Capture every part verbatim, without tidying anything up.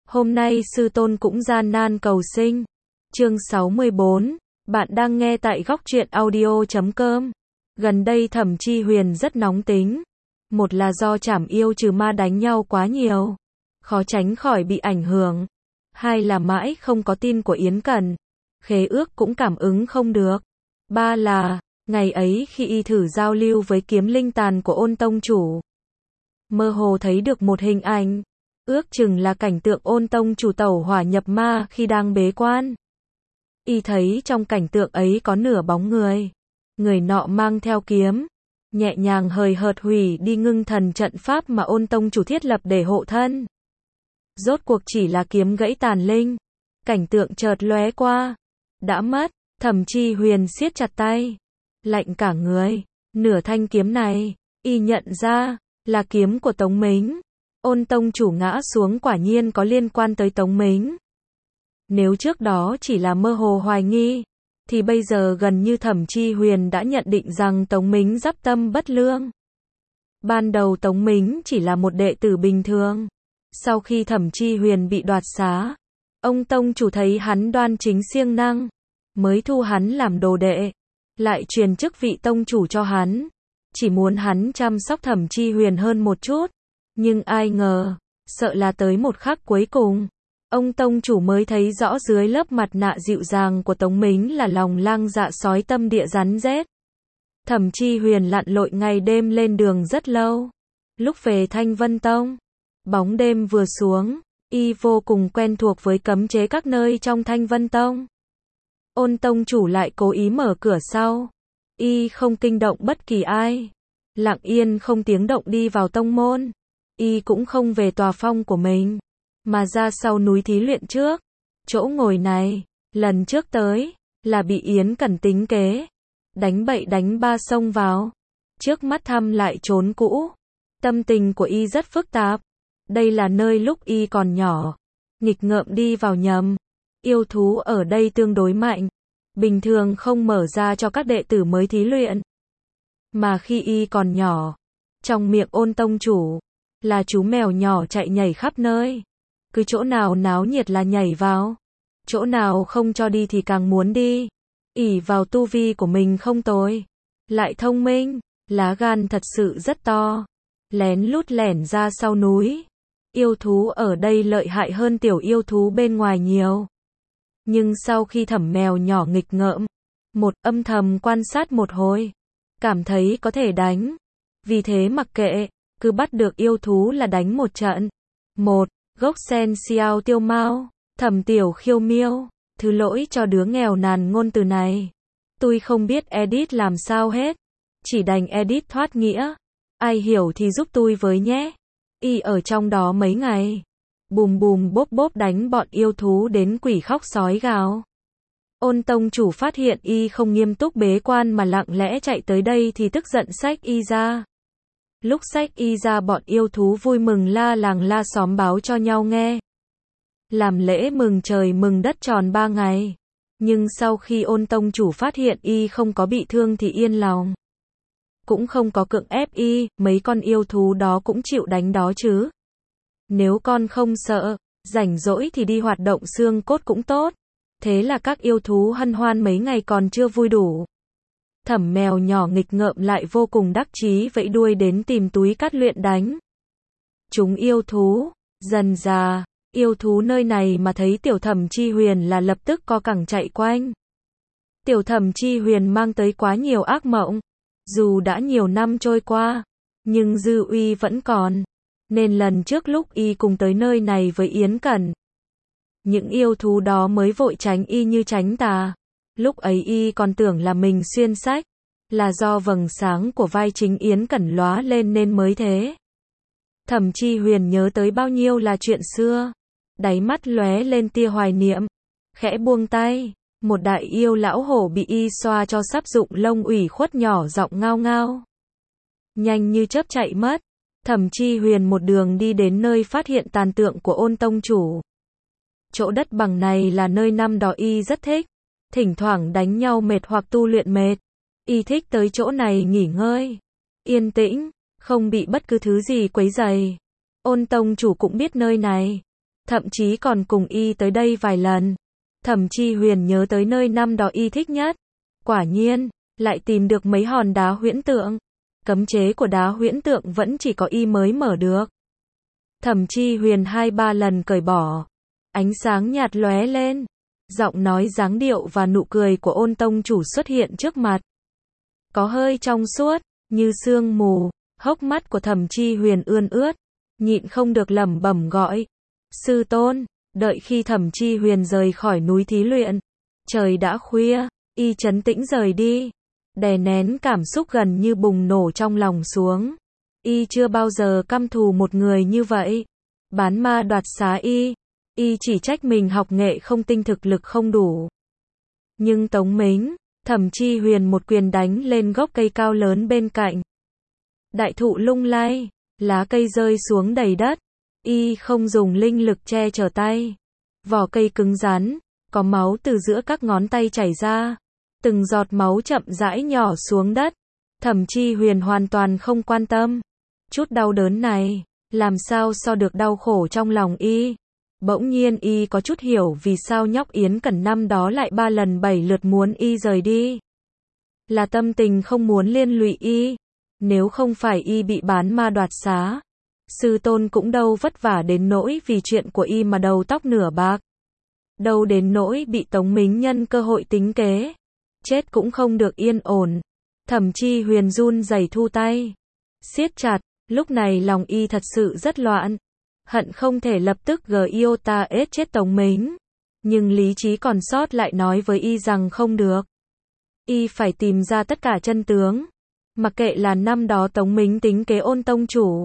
Hôm nay sư tôn cũng gian nan cầu sinh. Chương sáu mươi bốn, bạn đang nghe tại góc truyện audio chấm com. Gần đây Thẩm Chi Huyền rất nóng tính. Một là do trảm yêu trừ ma đánh nhau quá nhiều, khó tránh khỏi bị ảnh hưởng. Hai là mãi không có tin của Yến Cẩn, khế ước cũng cảm ứng không được. Ba là, ngày ấy khi y thử giao lưu với kiếm linh tàn của Ôn tông chủ, mơ hồ thấy được một hình ảnh, ước chừng là cảnh tượng Ôn tông chủ tẩu hỏa nhập ma khi đang bế quan. Y thấy trong cảnh tượng ấy có nửa bóng người, người nọ mang theo kiếm, nhẹ nhàng hời hợt hủy đi ngưng thần trận pháp mà Ôn tông chủ thiết lập để hộ thân. Rốt cuộc chỉ là kiếm gãy tàn linh, cảnh tượng chợt lóe qua, đã mất. Thẩm Chi Huyền siết chặt tay, lạnh cả người. Nửa thanh kiếm này, y nhận ra là kiếm của Tống Mính. Ôn tông chủ ngã xuống quả nhiên có liên quan tới Tống Mính. Nếu trước đó chỉ là mơ hồ hoài nghi, thì bây giờ gần như Thẩm Chi Huyền đã nhận định rằng Tống Mính dắp tâm bất lương. Ban đầu Tống Mính chỉ là một đệ tử bình thường. Sau khi Thẩm Chi Huyền bị đoạt xá, ông tông chủ thấy hắn đoan chính siêng năng, mới thu hắn làm đồ đệ, lại truyền chức vị tông chủ cho hắn, chỉ muốn hắn chăm sóc Thẩm Chi Huyền hơn một chút. Nhưng ai ngờ, sợ là tới một khắc cuối cùng, ông tông chủ mới thấy rõ dưới lớp mặt nạ dịu dàng của Tống Mính là lòng lang dạ sói tâm địa rắn rết. Thẩm Chi Huyền lặn lội ngày đêm lên đường rất lâu. Lúc về Thanh Vân Tông, bóng đêm vừa xuống, y vô cùng quen thuộc với cấm chế các nơi trong Thanh Vân Tông. Ôn tông chủ lại cố ý mở cửa sau, y không kinh động bất kỳ ai, lặng yên không tiếng động đi vào tông môn. Y cũng không về tòa phong của mình, mà ra sau núi thí luyện trước. Chỗ ngồi này, lần trước tới, là bị Yến Cẩn tính kế, đánh bậy đánh ba xông vào, trước mắt thăm lại trốn cũ. Tâm tình của y rất phức tạp. Đây là nơi lúc y còn nhỏ, nghịch ngợm đi vào nhầm. Yêu thú ở đây tương đối mạnh, bình thường không mở ra cho các đệ tử mới thí luyện. Mà khi y còn nhỏ, trong miệng Ôn tông chủ, là chú mèo nhỏ chạy nhảy khắp nơi. Cứ chỗ nào náo nhiệt là nhảy vào, chỗ nào không cho đi thì càng muốn đi. Ỷ vào tu vi của mình không tồi, lại thông minh, lá gan thật sự rất to, lén lút lẻn ra sau núi. Yêu thú ở đây lợi hại hơn tiểu yêu thú bên ngoài nhiều. Nhưng sau khi Thẩm mèo nhỏ nghịch ngợm, một âm thầm quan sát một hồi, cảm thấy có thể đánh, vì thế mặc kệ, cứ bắt được yêu thú là đánh một trận. Một, gốc sen xiao tiêu mao, Thẩm tiểu khiêu miêu, thứ lỗi cho đứa nghèo nàn ngôn từ này. Tôi không biết edit làm sao hết, chỉ đành edit thoát nghĩa. Ai hiểu thì giúp tôi với nhé. Y ở trong đó mấy ngày, bùm bùm bốp bốp đánh bọn yêu thú đến quỷ khóc sói gào. Ôn tông chủ phát hiện y không nghiêm túc bế quan mà lặng lẽ chạy tới đây thì tức giận xách y ra. Lúc xách y ra bọn yêu thú vui mừng la làng la xóm báo cho nhau nghe. Làm lễ mừng trời mừng đất tròn ba ngày. Nhưng sau khi Ôn tông chủ phát hiện y không có bị thương thì yên lòng. Cũng không có cưỡng ép y, mấy con yêu thú đó cũng chịu đánh đó chứ. Nếu con không sợ, rảnh rỗi thì đi hoạt động xương cốt cũng tốt. Thế là các yêu thú hân hoan mấy ngày còn chưa vui đủ. Thẩm mèo nhỏ nghịch ngợm lại vô cùng đắc chí vẫy đuôi đến tìm túi cát luyện đánh. Chúng yêu thú, dần già, yêu thú nơi này mà thấy tiểu Thẩm Chi Huyền là lập tức co cẳng chạy quanh. Tiểu Thẩm Chi Huyền mang tới quá nhiều ác mộng. Dù đã nhiều năm trôi qua, nhưng dư uy vẫn còn. Nên lần trước lúc y cùng tới nơi này với Yến Cẩn, những yêu thú đó mới vội tránh y như tránh tà. Lúc ấy y còn tưởng là mình xuyên sách, là do vầng sáng của vai chính Yến Cẩn lóa lên nên mới thế. Thẩm Chi Huyền nhớ tới bao nhiêu là chuyện xưa, đáy mắt lóe lên tia hoài niệm, khẽ buông tay. Một đại yêu lão hổ bị y xoa cho sắp rụng lông ủy khuất nhỏ giọng ngao ngao. Nhanh như chớp chạy mất. Thẩm Chi Huyền một đường đi đến nơi phát hiện tàn tượng của Ôn tông chủ. Chỗ đất bằng này là nơi năm đó y rất thích. Thỉnh thoảng đánh nhau mệt hoặc tu luyện mệt, y thích tới chỗ này nghỉ ngơi. Yên tĩnh, không bị bất cứ thứ gì quấy rầy. Ôn tông chủ cũng biết nơi này. thậm chí còn cùng y tới đây vài lần. Thẩm Chi Huyền nhớ tới nơi năm đó y thích nhất. Quả nhiên, lại tìm được mấy hòn đá huyễn tượng. Cấm chế của đá huyễn tượng vẫn chỉ có y mới mở được. Thẩm Chi Huyền hai ba lần cởi bỏ. Ánh sáng nhạt lóe lên. Giọng nói dáng điệu và nụ cười của Ôn tông chủ xuất hiện trước mặt. Có hơi trong suốt, như sương mù, hốc mắt của Thẩm Chi Huyền ươn ướt, nhịn không được lẩm bẩm gọi. Sư tôn, đợi khi Thẩm Chi Huyền rời khỏi núi thí luyện. Trời đã khuya, y trấn tĩnh rời đi. Đè nén cảm xúc gần như bùng nổ trong lòng xuống. Y chưa bao giờ căm thù một người như vậy. Bán ma đoạt xá y. Y chỉ trách mình học nghệ không tinh thực lực không đủ. Nhưng Tống Mính, Thẩm Chi Huyền một quyền đánh lên gốc cây cao lớn bên cạnh. Đại thụ lung lay, lá cây rơi xuống đầy đất. Y không dùng linh lực che chở tay. Vỏ cây cứng rắn, có máu từ giữa các ngón tay chảy ra. Từng giọt máu chậm rãi nhỏ xuống đất. Thẩm Chi Huyền hoàn toàn không quan tâm. Chút đau đớn này, làm sao so được đau khổ trong lòng y. Bỗng nhiên y có chút hiểu vì sao nhóc Yến Cẩn năm đó lại ba lần bảy lượt muốn y rời đi. Là tâm tình không muốn liên lụy y. Nếu không phải y bị bán ma đoạt xá, sư tôn cũng đâu vất vả đến nỗi vì chuyện của y mà đầu tóc nửa bạc. Đâu đến nỗi bị Tống Mính nhân cơ hội tính kế. Chết cũng không được yên ổn. Thẩm Chi Huyền run rẩy thu tay. Siết chặt, lúc này lòng y thật sự rất loạn. Hận không thể lập tức giota ết chết Tống Mính. Nhưng lý trí còn sót lại nói với y rằng không được. Y phải tìm ra tất cả chân tướng. Mặc kệ là năm đó Tống Mính tính kế Ôn tông chủ.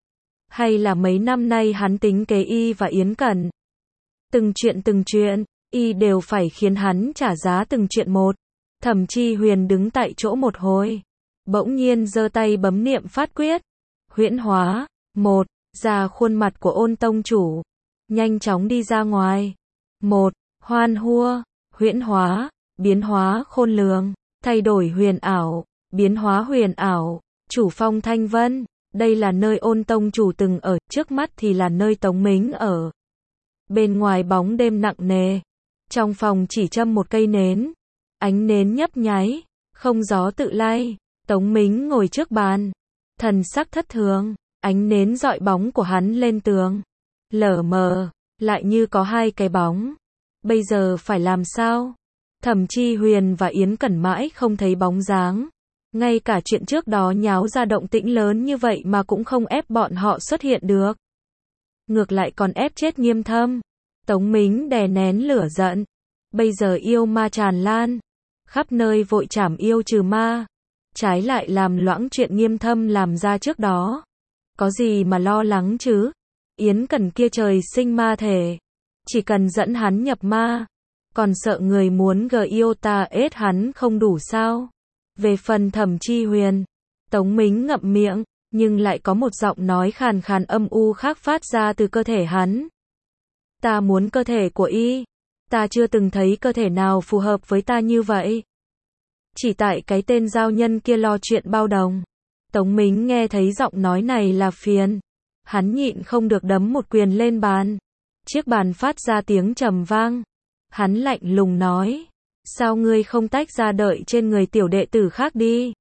Hay là mấy năm nay hắn tính kế y và Yến Cẩn. Từng chuyện từng chuyện, y đều phải khiến hắn trả giá từng chuyện một. Thẩm Chi Huyền đứng tại chỗ một hồi. Bỗng nhiên giơ tay bấm niệm phát quyết. Huyễn hóa. Một. Ra khuôn mặt của Ôn tông chủ. Nhanh chóng đi ra ngoài. Một. Hoan hua. Huyễn hóa. Biến hóa khôn lường. Thay đổi huyền ảo. Biến hóa huyền ảo. Chủ phong Thanh Vân. Đây là nơi Ôn tông chủ từng ở. Trước mắt thì là nơi Tống Mính ở. Bên ngoài bóng đêm nặng nề. Trong phòng chỉ châm một cây nến. Ánh nến nhấp nháy. Không gió tự lay. Tống Mính ngồi trước bàn. Thần sắc thất thường. Ánh nến dọi bóng của hắn lên tường. Lờ mờ. Lại như có hai cái bóng. Bây giờ phải làm sao? Thẩm Chi Huyền và Yến Cẩn mãi không thấy bóng dáng. Ngay cả chuyện trước đó nháo ra động tĩnh lớn như vậy mà cũng không ép bọn họ xuất hiện được. Ngược lại còn ép chết Nghiêm Thâm. Tống Mính đè nén lửa giận. Bây giờ yêu ma tràn lan. Khắp nơi vội trảm yêu trừ ma. Trái lại làm loãng chuyện Nghiêm Thâm làm ra trước đó. Có gì mà lo lắng chứ? Yến Cẩn kia trời sinh ma thể. Chỉ cần dẫn hắn nhập ma. Còn sợ người muốn giota ết hắn không đủ sao? Về phần Thẩm Chi Huyền, Tống Mính ngậm miệng, nhưng lại có một giọng nói khàn khàn âm u khác phát ra từ cơ thể hắn. Ta muốn cơ thể của y. Ta chưa từng thấy cơ thể nào phù hợp với ta như vậy. Chỉ tại cái tên giao nhân kia lo chuyện bao đồng. Tống Mính nghe thấy giọng nói này là phiền. Hắn nhịn không được đấm một quyền lên bàn. Chiếc bàn phát ra tiếng trầm vang. Hắn lạnh lùng nói. Sao ngươi không tách ra đợi trên người tiểu đệ tử khác đi?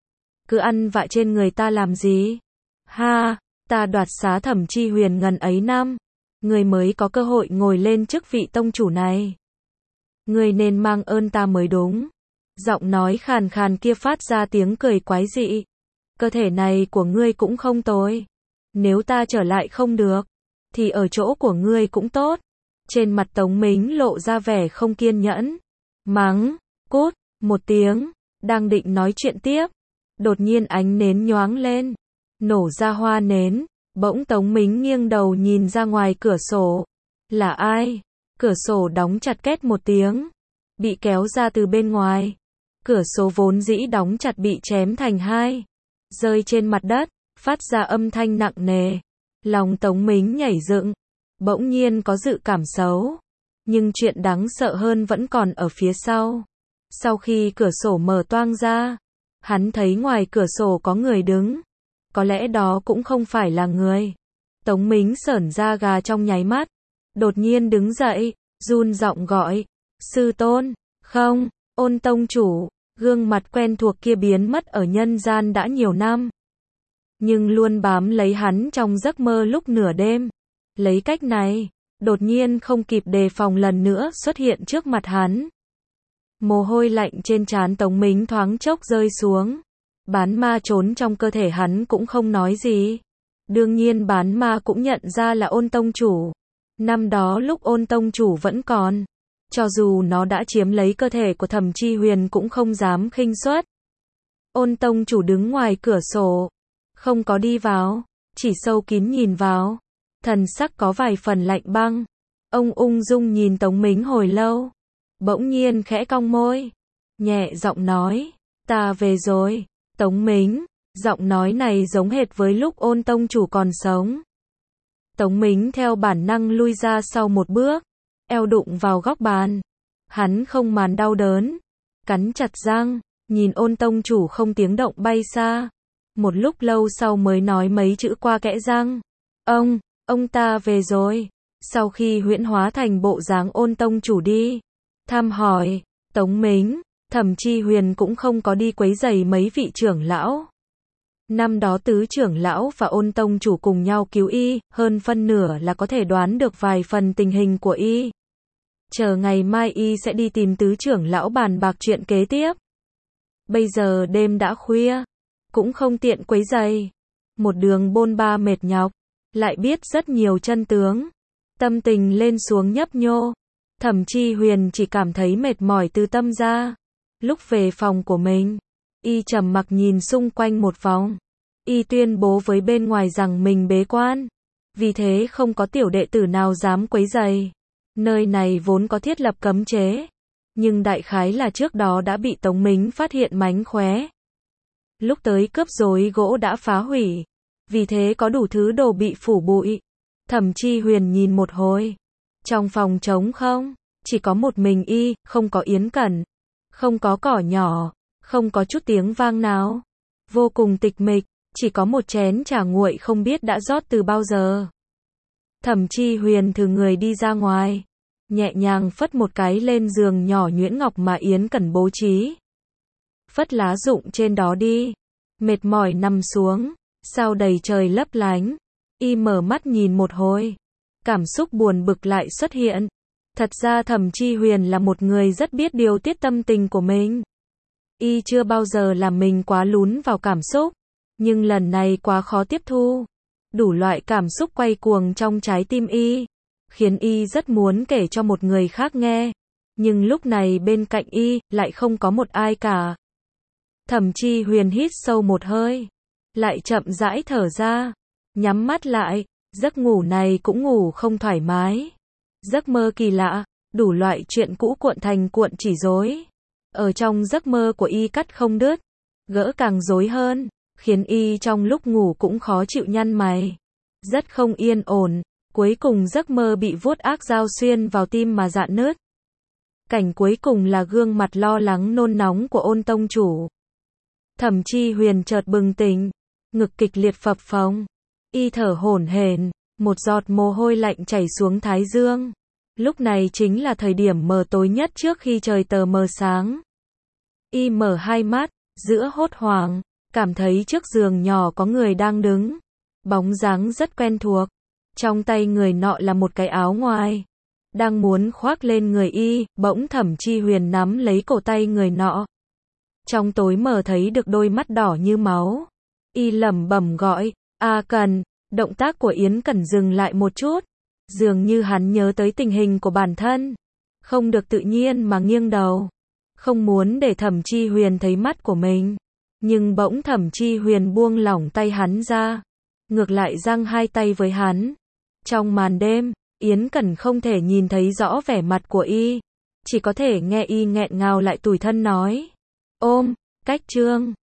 Cứ ăn vạ trên người ta làm gì? Ha, ta đoạt xá Thẩm Chi Huyền ngần ấy năm. Ngươi mới có cơ hội ngồi lên chức vị tông chủ này. Ngươi nên mang ơn ta mới đúng. Giọng nói khàn khàn kia phát ra tiếng cười quái dị. Cơ thể này của ngươi cũng không tồi. Nếu ta trở lại không được, thì ở chỗ của ngươi cũng tốt. Trên mặt Tống Mính lộ ra vẻ không kiên nhẫn. Mắng, cút, một tiếng, đang định nói chuyện tiếp. Đột nhiên ánh nến nhoáng lên. Nổ ra hoa nến. Bỗng Tống Mính nghiêng đầu nhìn ra ngoài cửa sổ. Là ai? Cửa sổ đóng chặt két một tiếng. Bị kéo ra từ bên ngoài. Cửa sổ vốn dĩ đóng chặt bị chém thành hai. Rơi trên mặt đất, phát ra âm thanh nặng nề. Lòng Tống Mính nhảy dựng. Bỗng nhiên có dự cảm xấu. Nhưng chuyện đáng sợ hơn vẫn còn ở phía sau. Sau khi cửa sổ mở toang ra, hắn thấy ngoài cửa sổ có người đứng. Có lẽ đó cũng không phải là người. Tống Mính sởn da gà trong nháy mắt. đột nhiên đứng dậy, run giọng gọi, sư tôn, không, Ôn tông chủ, gương mặt quen thuộc kia biến mất ở nhân gian đã nhiều năm. Nhưng luôn bám lấy hắn trong giấc mơ lúc nửa đêm. Lấy cách này, đột nhiên không kịp đề phòng lần nữa xuất hiện trước mặt hắn. Mồ hôi lạnh trên trán Tống Mính thoáng chốc rơi xuống. Bán ma trốn trong cơ thể hắn cũng không nói gì. Đương nhiên bán ma cũng nhận ra là Ôn tông chủ. Năm đó lúc Ôn tông chủ vẫn còn, cho dù nó đã chiếm lấy cơ thể của Thẩm Chi Huyền cũng không dám khinh suất. Ôn tông chủ đứng ngoài cửa sổ, không có đi vào, chỉ sâu kín nhìn vào. Thần sắc có vài phần lạnh băng. Ông ung dung nhìn Tống Mính hồi lâu, bỗng nhiên khẽ cong môi, nhẹ giọng nói, ta về rồi. Tống Mính, giọng nói này giống hệt với lúc Ôn tông chủ còn sống. Tống Mính theo bản năng lui ra sau một bước, eo đụng vào góc bàn. Hắn không màn đau đớn, cắn chặt răng, nhìn Ôn tông chủ không tiếng động bay xa. Một lúc lâu sau mới nói mấy chữ qua kẽ răng, ông, ông ta về rồi. Sau khi huyễn hóa thành bộ dáng Ôn tông chủ đi thăm hỏi Tống Mính, Thẩm Chi Huyền cũng không có đi quấy rầy mấy vị trưởng lão. Năm đó tứ trưởng lão và Ôn tông chủ cùng nhau cứu y, hơn phân nửa là có thể đoán được vài phần tình hình của y. Chờ ngày mai y sẽ đi tìm tứ trưởng lão bàn bạc chuyện kế tiếp. Bây giờ đêm đã khuya, cũng không tiện quấy rầy. Một đường bôn ba mệt nhọc, lại biết rất nhiều chân tướng. Tâm tình lên xuống nhấp nhô. Thẩm Chi Huyền chỉ cảm thấy mệt mỏi từ tâm ra. Lúc về phòng của mình, y trầm mặc nhìn xung quanh một vòng. Y tuyên bố với bên ngoài rằng mình bế quan, vì thế không có tiểu đệ tử nào dám quấy rầy. Nơi này vốn có thiết lập cấm chế, nhưng đại khái là trước đó đã bị Tống Mính phát hiện mánh khóe. Lúc tới cướp rối gỗ đã phá hủy, vì thế có đủ thứ đồ bị phủ bụi. Thẩm Chi Huyền nhìn một hồi, trong phòng trống không, chỉ có một mình y, không có Yến Cẩn, không có cỏ nhỏ, không có chút tiếng vang nào. Vô cùng tịch mịch, chỉ có một chén trà nguội không biết đã rót từ bao giờ. Thẩm Chi Huyền thử người đi ra ngoài, nhẹ nhàng phất một cái lên giường nhỏ nhuyễn ngọc mà Yến Cẩn bố trí. Phất lá rụng trên đó đi, mệt mỏi nằm xuống, sao đầy trời lấp lánh. Y mở mắt nhìn một hồi, cảm xúc buồn bực lại xuất hiện. Thật ra Thẩm Chi Huyền là một người rất biết điều tiết tâm tình của mình. Y chưa bao giờ làm mình quá lún vào cảm xúc, nhưng lần này quá khó tiếp thu. Đủ loại cảm xúc quay cuồng trong trái tim y, khiến y rất muốn kể cho một người khác nghe. Nhưng lúc này bên cạnh y, lại không có một ai cả. Thẩm Chi Huyền hít sâu một hơi, lại chậm rãi thở ra, nhắm mắt lại. Giấc ngủ này cũng ngủ không thoải mái. Giấc mơ kỳ lạ, đủ loại chuyện cũ cuộn thành cuộn chỉ rối. Ở trong giấc mơ của y cắt không đứt, gỡ càng rối hơn, khiến y trong lúc ngủ cũng khó chịu nhăn mày. Rất không yên ổn, cuối cùng giấc mơ bị vuốt ác dao xuyên vào tim mà rạn nứt. Cảnh cuối cùng là gương mặt lo lắng nôn nóng của Ôn tông chủ. Thẩm Chi Huyền chợt bừng tỉnh, ngực kịch liệt phập phồng, y thở hổn hển, một giọt mồ hôi lạnh chảy xuống thái dương. Lúc này chính là thời điểm mờ tối nhất trước khi trời tờ mờ sáng. Y mở hai mắt, giữa hốt hoảng, cảm thấy trước giường nhỏ có người đang đứng. Bóng dáng rất quen thuộc. Trong tay người nọ là một cái áo ngoài, đang muốn khoác lên người y, bỗng Thẩm Chi Huyền nắm lấy cổ tay người nọ. Trong tối mờ thấy được đôi mắt đỏ như máu. Y lẩm bẩm gọi, "A Cần." Động tác của Yến Cẩn dừng lại một chút, dường như hắn nhớ tới tình hình của bản thân, không được tự nhiên mà nghiêng đầu, không muốn để Thẩm Chi Huyền thấy mắt của mình. Nhưng bỗng Thẩm Chi Huyền buông lỏng tay hắn ra, ngược lại giang hai tay với hắn. Trong màn đêm, Yến Cẩn không thể nhìn thấy rõ vẻ mặt của y, chỉ có thể nghe y nghẹn ngào lại tủi thân nói, "Ôm, cách trương."